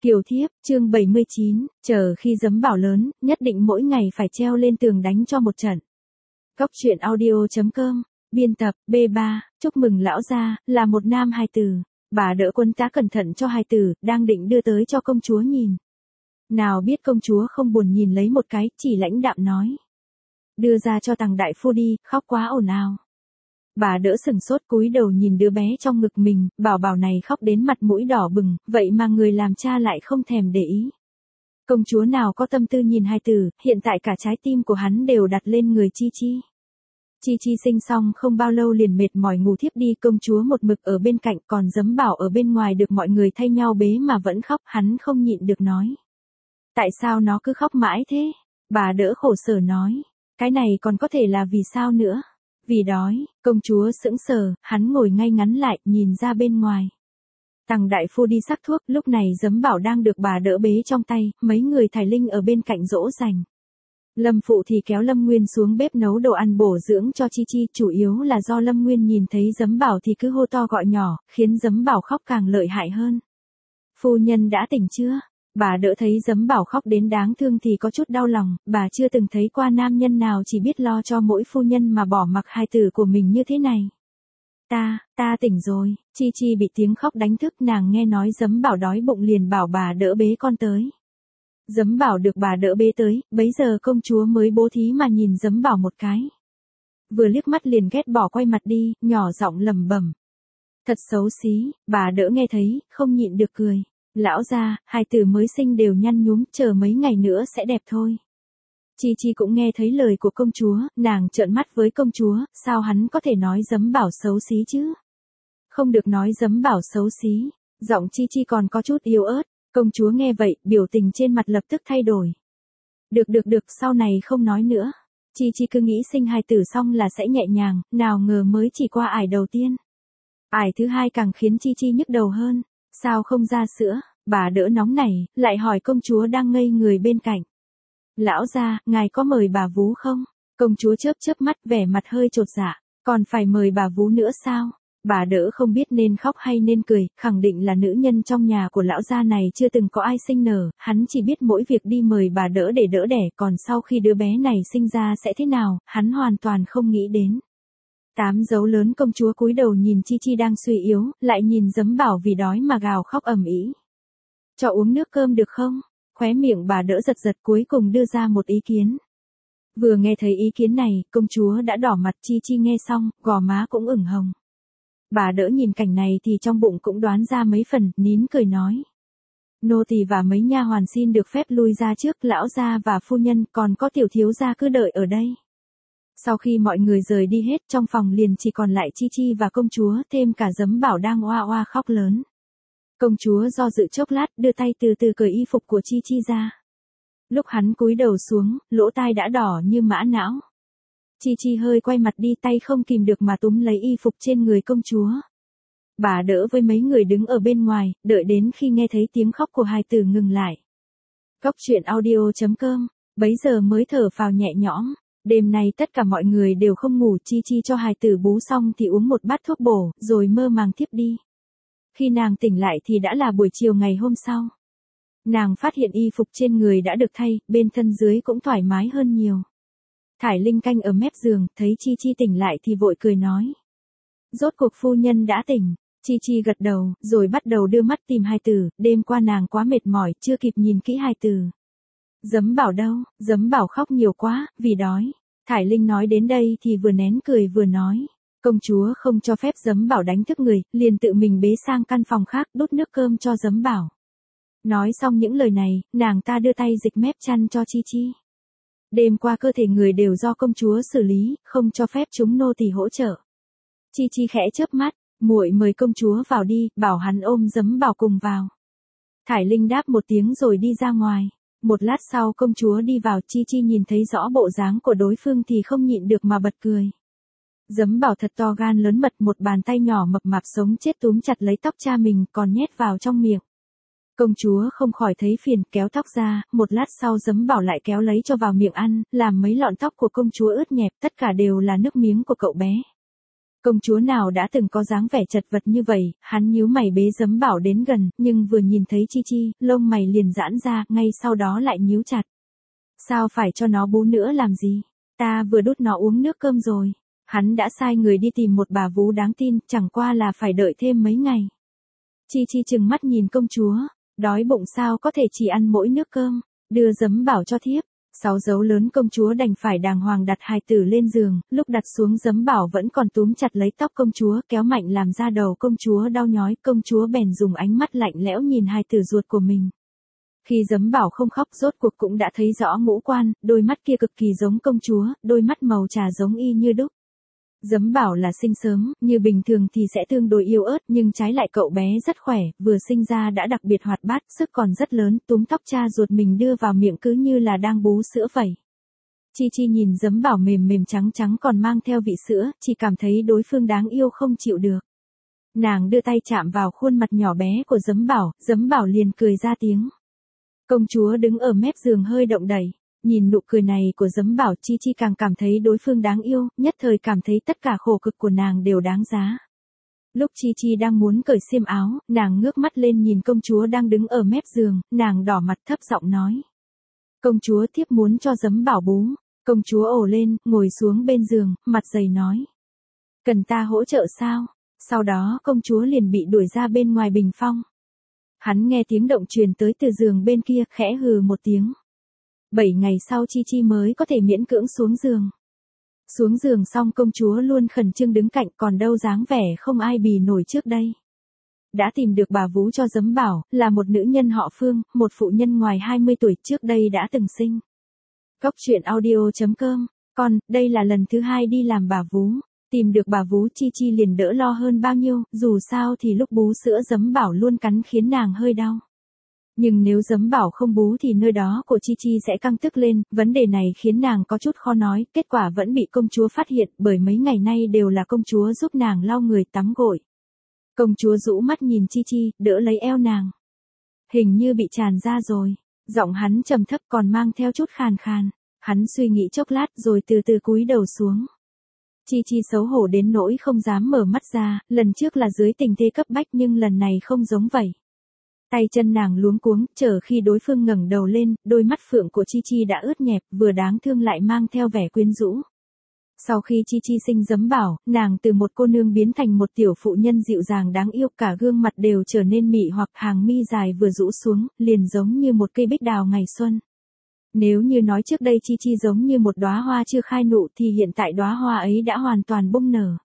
Kiều thiếp, chương 79, chờ khi giấm bảo lớn, nhất định mỗi ngày phải treo lên tường đánh cho một trận. Góc truyện audio.com, biên tập, B3, chúc mừng lão gia, là một nam hài tử. Bà đỡ Quân tá cẩn thận cho hài tử, đang định đưa tới cho công chúa nhìn. Nào biết công chúa không buồn nhìn lấy một cái, chỉ lãnh đạm nói. Đưa ra cho Tằng đại phu đi, khóc quá ồn ào. Bà đỡ sừng sốt cúi đầu nhìn đứa bé trong ngực mình, bảo bảo này khóc đến mặt mũi đỏ bừng, vậy mà người làm cha lại không thèm để ý. Công chúa nào có tâm tư nhìn hài tử, hiện tại cả trái tim của hắn đều đặt lên người Chi Chi. Chi Chi sinh xong không bao lâu liền mệt mỏi ngủ thiếp đi, công chúa một mực ở bên cạnh, còn giấm bảo ở bên ngoài được mọi người thay nhau bế mà vẫn khóc, hắn không nhịn được nói. Tại sao nó cứ khóc mãi thế? Bà đỡ khổ sở nói, cái này còn có thể là vì sao nữa? Vì đói, công chúa sững sờ, hắn ngồi ngay ngắn lại, nhìn ra bên ngoài. Tằng đại phu đi sắc thuốc, lúc này giấm bảo đang được bà đỡ bế trong tay, mấy người thải linh ở bên cạnh dỗ dành. Lâm phụ thì kéo Lâm Nguyên xuống bếp nấu đồ ăn bổ dưỡng cho Chi Chi, chủ yếu là do Lâm Nguyên nhìn thấy giấm bảo thì cứ hô to gọi nhỏ, khiến giấm bảo khóc càng lợi hại hơn. Phu nhân đã tỉnh chưa? Bà đỡ thấy giấm bảo khóc đến đáng thương thì có chút đau lòng, bà chưa từng thấy qua nam nhân nào chỉ biết lo cho mỗi phu nhân mà bỏ mặc hài tử của mình như thế này. Ta tỉnh rồi. Chi Chi bị tiếng khóc đánh thức, nàng nghe nói giấm bảo đói bụng liền bảo bà đỡ bế con tới. Giấm bảo được bà đỡ bế tới, bấy giờ công chúa mới bố thí mà nhìn giấm bảo một cái. Vừa liếc mắt liền ghét bỏ quay mặt đi, nhỏ giọng lẩm bẩm. Thật xấu xí, bà đỡ nghe thấy, không nhịn được cười. Lão gia, hài tử mới sinh đều nhăn nhúm, chờ mấy ngày nữa sẽ đẹp thôi. Chi Chi cũng nghe thấy lời của công chúa, nàng trợn mắt với công chúa, sao hắn có thể nói giấm bảo xấu xí chứ? Không được nói giấm bảo xấu xí, giọng Chi Chi còn có chút yếu ớt, công chúa nghe vậy, biểu tình trên mặt lập tức thay đổi. Được, sau này không nói nữa. Chi Chi cứ nghĩ sinh hài tử xong là sẽ nhẹ nhàng, nào ngờ mới chỉ qua ải đầu tiên. Ải thứ hai càng khiến Chi Chi nhức đầu hơn. Sao không ra sữa? Bà đỡ nóng nảy, lại hỏi công chúa đang ngây người bên cạnh. Lão gia, ngài có mời bà vú không? Công chúa chớp mắt vẻ mặt hơi chột dạ, còn phải mời bà vú nữa sao? Bà đỡ không biết nên khóc hay nên cười, khẳng định là nữ nhân trong nhà của lão gia này chưa từng có ai sinh nở, hắn chỉ biết mỗi việc đi mời bà đỡ để đỡ đẻ, còn sau khi đứa bé này sinh ra sẽ thế nào, hắn hoàn toàn không nghĩ đến. 8 dấu lớn công chúa cúi đầu nhìn Chi Chi đang suy yếu, lại nhìn giấm bảo vì đói mà gào khóc ầm ĩ. Cho uống nước cơm được không? Khóe miệng bà đỡ giật cuối cùng đưa ra một ý kiến. Vừa nghe thấy ý kiến này, công chúa đã đỏ mặt. Chi Chi nghe xong, gò má cũng ửng hồng. Bà đỡ nhìn cảnh này thì trong bụng cũng đoán ra mấy phần, nín cười nói. Nô tỳ và mấy nha hoàn xin được phép lui ra trước, lão gia và phu nhân, còn có tiểu thiếu gia cứ đợi ở đây. Sau khi mọi người rời đi hết, trong phòng liền chỉ còn lại Chi Chi và công chúa, thêm cả giấm bảo đang oa oa khóc lớn. Công chúa do dự chốc lát, đưa tay từ từ cởi y phục của Chi Chi ra. Lúc hắn cúi đầu xuống, lỗ tai đã đỏ như mã não. Chi Chi hơi quay mặt đi, tay không kìm được mà túm lấy y phục trên người công chúa. Bà đỡ với mấy người đứng ở bên ngoài, đợi đến khi nghe thấy tiếng khóc của hài tử ngừng lại. Góc truyện audio.com, bấy giờ mới thở phào nhẹ nhõm. Đêm nay tất cả mọi người đều không ngủ, Chi Chi cho hài tử bú xong thì uống một bát thuốc bổ, rồi mơ màng thiếp đi. Khi nàng tỉnh lại thì đã là buổi chiều ngày hôm sau. Nàng phát hiện y phục trên người đã được thay, bên thân dưới cũng thoải mái hơn nhiều. Thải Linh canh ở mép giường, thấy Chi Chi tỉnh lại thì vội cười nói. Rốt cuộc phu nhân đã tỉnh. Chi Chi gật đầu, rồi bắt đầu đưa mắt tìm hài tử, đêm qua nàng quá mệt mỏi, chưa kịp nhìn kỹ hài tử. Giấm bảo đâu? Giấm bảo khóc nhiều quá, vì đói. Thải Linh nói đến đây thì vừa nén cười vừa nói. Công chúa không cho phép giấm bảo đánh thức người, liền tự mình bế sang căn phòng khác, đút nước cơm cho giấm bảo. Nói xong những lời này, nàng ta đưa tay dịch mép chăn cho Chi Chi. Đêm qua cơ thể người đều do công chúa xử lý, không cho phép chúng nô tỳ hỗ trợ. Chi Chi khẽ chớp mắt, muội mời công chúa vào đi, bảo hắn ôm giấm bảo cùng vào. Thải Linh đáp một tiếng rồi đi ra ngoài. Một lát sau công chúa đi vào, Chi Chi nhìn thấy rõ bộ dáng của đối phương thì không nhịn được mà bật cười. Giấm bảo thật to gan lớn mật, một bàn tay nhỏ mập mạp sống chết túm chặt lấy tóc cha mình còn nhét vào trong miệng. Công chúa không khỏi thấy phiền, kéo tóc ra, một lát sau giấm bảo lại kéo lấy cho vào miệng ăn, làm mấy lọn tóc của công chúa ướt nhẹp, tất cả đều là nước miếng của cậu bé. Công chúa nào đã từng có dáng vẻ chật vật như vậy, hắn nhíu mày bế Giấm Bảo đến gần, nhưng vừa nhìn thấy Chi Chi, lông mày liền giãn ra, ngay sau đó lại nhíu chặt. Sao phải cho nó bú nữa làm gì? Ta vừa đút nó uống nước cơm rồi. Hắn đã sai người đi tìm một bà vú đáng tin, chẳng qua là phải đợi thêm mấy ngày. Chi Chi trừng mắt nhìn công chúa, đói bụng sao có thể chỉ ăn mỗi nước cơm, đưa Giấm Bảo cho thiếp. 6 dấu lớn công chúa đành phải đàng hoàng đặt hài tử lên giường, lúc đặt xuống Giấm Bảo vẫn còn túm chặt lấy tóc công chúa, kéo mạnh làm da đầu công chúa đau nhói, công chúa bèn dùng ánh mắt lạnh lẽo nhìn hài tử ruột của mình. Khi Giấm Bảo không khóc rốt cuộc cũng đã thấy rõ ngũ quan, đôi mắt kia cực kỳ giống công chúa, đôi mắt màu trà giống y như đúc. Giấm Bảo là sinh sớm, như bình thường thì sẽ tương đối yếu ớt, nhưng trái lại cậu bé rất khỏe, vừa sinh ra đã đặc biệt hoạt bát, sức còn rất lớn, túm tóc cha ruột mình đưa vào miệng cứ như là đang bú sữa vậy. Chi Chi nhìn Giấm Bảo mềm mềm trắng trắng còn mang theo vị sữa, chỉ cảm thấy đối phương đáng yêu không chịu được. Nàng đưa tay chạm vào khuôn mặt nhỏ bé của Giấm Bảo liền cười ra tiếng. Công chúa đứng ở mép giường hơi động đậy. Nhìn nụ cười này của Giấm Bảo, Chi Chi càng cảm thấy đối phương đáng yêu, nhất thời cảm thấy tất cả khổ cực của nàng đều đáng giá. Lúc Chi Chi đang muốn cởi xiêm áo, nàng ngước mắt lên nhìn công chúa đang đứng ở mép giường, nàng đỏ mặt thấp giọng nói. Công chúa thiếp muốn cho Giấm Bảo bú. Công chúa ồ lên, ngồi xuống bên giường, mặt dày nói. Cần ta hỗ trợ sao? Sau đó công chúa liền bị đuổi ra bên ngoài bình phong. Hắn nghe tiếng động truyền tới từ giường bên kia, khẽ hừ một tiếng. 7 ngày sau Chi Chi mới có thể miễn cưỡng xuống giường. Xuống giường xong công chúa luôn khẩn trương đứng cạnh, còn đâu dáng vẻ không ai bì nổi trước đây. Đã tìm được bà vú cho Giấm Bảo, là một nữ nhân họ Phương, một phụ nhân ngoài 20 tuổi trước đây đã từng sinh. Cóc truyện audio.com, con, đây là lần thứ 2 đi làm bà vú. Tìm được bà vú Chi Chi liền đỡ lo hơn bao nhiêu, dù sao thì lúc bú sữa Giấm Bảo luôn cắn khiến nàng hơi đau. Nhưng nếu Giấm Bảo không bú thì nơi đó của Chi Chi sẽ căng tức lên, vấn đề này khiến nàng có chút khó nói, kết quả vẫn bị công chúa phát hiện, bởi mấy ngày nay đều là công chúa giúp nàng lau người tắm gội. Công chúa rũ mắt nhìn Chi Chi, đỡ lấy eo nàng. Hình như bị tràn ra rồi, giọng hắn trầm thấp còn mang theo chút khàn khàn, hắn suy nghĩ chốc lát rồi từ từ cúi đầu xuống. Chi Chi xấu hổ đến nỗi không dám mở mắt ra, lần trước là dưới tình thế cấp bách nhưng lần này không giống vậy. Tay chân nàng luống cuống, chờ khi đối phương ngẩng đầu lên, đôi mắt phượng của Chi Chi đã ướt nhẹp, vừa đáng thương lại mang theo vẻ quyến rũ. Sau khi Chi Chi sinh Giấm Bảo, nàng từ một cô nương biến thành một tiểu phụ nhân dịu dàng đáng yêu, cả gương mặt đều trở nên mị hoặc hàng mi dài vừa rũ xuống, liền giống như một cây bích đào ngày xuân. Nếu như nói trước đây Chi Chi giống như một đóa hoa chưa khai nụ thì hiện tại đóa hoa ấy đã hoàn toàn bung nở.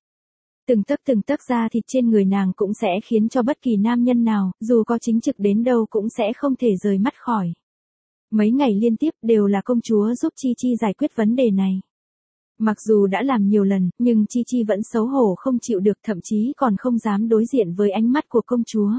Từng tấc da thịt trên người nàng cũng sẽ khiến cho bất kỳ nam nhân nào, dù có chính trực đến đâu cũng sẽ không thể rời mắt khỏi. Mấy ngày liên tiếp đều là công chúa giúp Chi Chi giải quyết vấn đề này. Mặc dù đã làm nhiều lần, nhưng Chi Chi vẫn xấu hổ không chịu được, thậm chí còn không dám đối diện với ánh mắt của công chúa.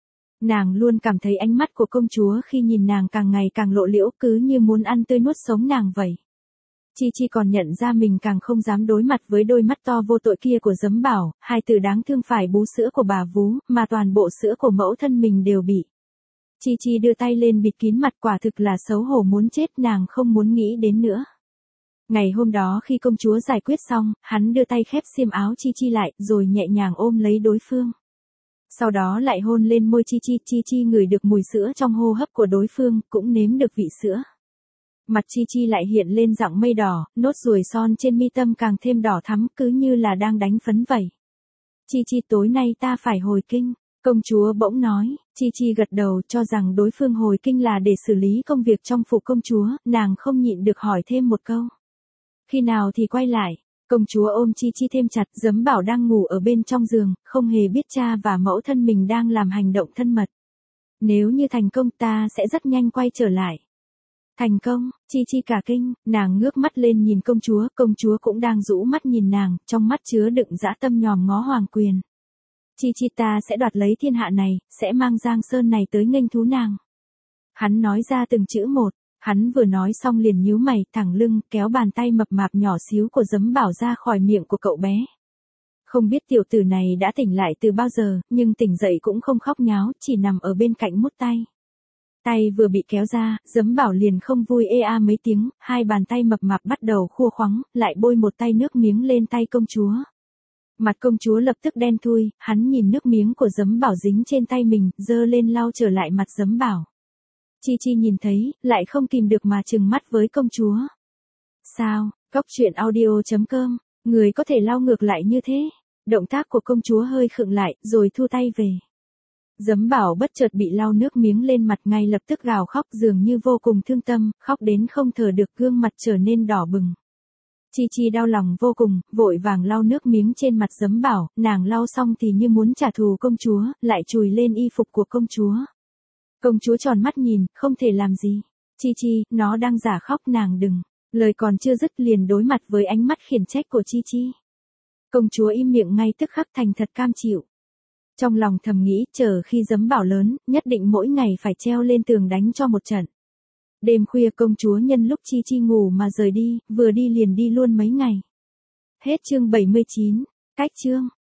Nàng luôn cảm thấy ánh mắt của công chúa khi nhìn nàng càng ngày càng lộ liễu, cứ như muốn ăn tươi nuốt sống nàng vậy. Chi Chi còn nhận ra mình càng không dám đối mặt với đôi mắt to vô tội kia của Giấm Bảo, hai từ đáng thương phải bú sữa của bà vú, mà toàn bộ sữa của mẫu thân mình đều bị. Chi Chi đưa tay lên bịt kín mặt, quả thực là xấu hổ muốn chết, nàng không muốn nghĩ đến nữa. Ngày hôm đó khi công chúa giải quyết xong, hắn đưa tay khép xiêm áo Chi Chi lại, rồi nhẹ nhàng ôm lấy đối phương. Sau đó lại hôn lên môi Chi Chi, Chi Chi ngửi được mùi sữa trong hô hấp của đối phương, cũng nếm được vị sữa. Mặt Chi Chi lại hiện lên dạng mây đỏ, nốt ruồi son trên mi tâm càng thêm đỏ thắm, cứ như là đang đánh phấn vậy. Chi Chi, tối nay ta phải hồi kinh. Công chúa bỗng nói. Chi Chi gật đầu, cho rằng đối phương hồi kinh là để xử lý công việc trong phủ công chúa, nàng không nhịn được hỏi thêm một câu. Khi nào thì quay lại? Công chúa ôm Chi Chi thêm chặt, Giấm Bảo đang ngủ ở bên trong giường, không hề biết cha và mẫu thân mình đang làm hành động thân mật. Nếu như thành công ta sẽ rất nhanh quay trở lại. Thành công, Chi Chi cả kinh, nàng ngước mắt lên nhìn công chúa cũng đang rũ mắt nhìn nàng, trong mắt chứa đựng dã tâm nhòm ngó hoàng quyền. Chi Chi, ta sẽ đoạt lấy thiên hạ này, sẽ mang Giang Sơn này tới nghênh thú nàng. Hắn nói ra từng chữ một, hắn vừa nói xong liền nhíu mày, thẳng lưng, kéo bàn tay mập mạp nhỏ xíu của Giấm Bảo ra khỏi miệng của cậu bé. Không biết tiểu tử này đã tỉnh lại từ bao giờ, nhưng tỉnh dậy cũng không khóc nháo, chỉ nằm ở bên cạnh mút tay. Tay vừa bị kéo ra, Giấm Bảo liền không vui ê a mấy tiếng, hai bàn tay mập mạp bắt đầu khua khoắng, lại bôi một tay nước miếng lên tay công chúa. Mặt công chúa lập tức đen thui, hắn nhìn nước miếng của Giấm Bảo dính trên tay mình, giơ lên lau trở lại mặt Giấm Bảo. Chi Chi nhìn thấy, lại không kìm được mà trừng mắt với công chúa. Sao, Cóc truyện audio.com, người có thể lau ngược lại như thế? Động tác của công chúa hơi khựng lại, rồi thu tay về. Giấm Bảo bất chợt bị lau nước miếng lên mặt, ngay lập tức gào khóc dường như vô cùng thương tâm, khóc đến không thở được, gương mặt trở nên đỏ bừng. Chi Chi đau lòng vô cùng, vội vàng lau nước miếng trên mặt Giấm Bảo, nàng lau xong thì như muốn trả thù công chúa, lại chùi lên y phục của công chúa. Công chúa tròn mắt nhìn, không thể làm gì. Chi Chi, nó đang giả khóc, nàng đừng. Lời còn chưa dứt liền đối mặt với ánh mắt khiển trách của Chi Chi. Công chúa im miệng ngay tức khắc, thành thật cam chịu. Trong lòng thầm nghĩ, chờ khi Giấm Bảo lớn, nhất định mỗi ngày phải treo lên tường đánh cho một trận. Đêm khuya công chúa nhân lúc Chi Chi ngủ mà rời đi, vừa đi liền đi luôn mấy ngày. Hết chương 79. Cách chương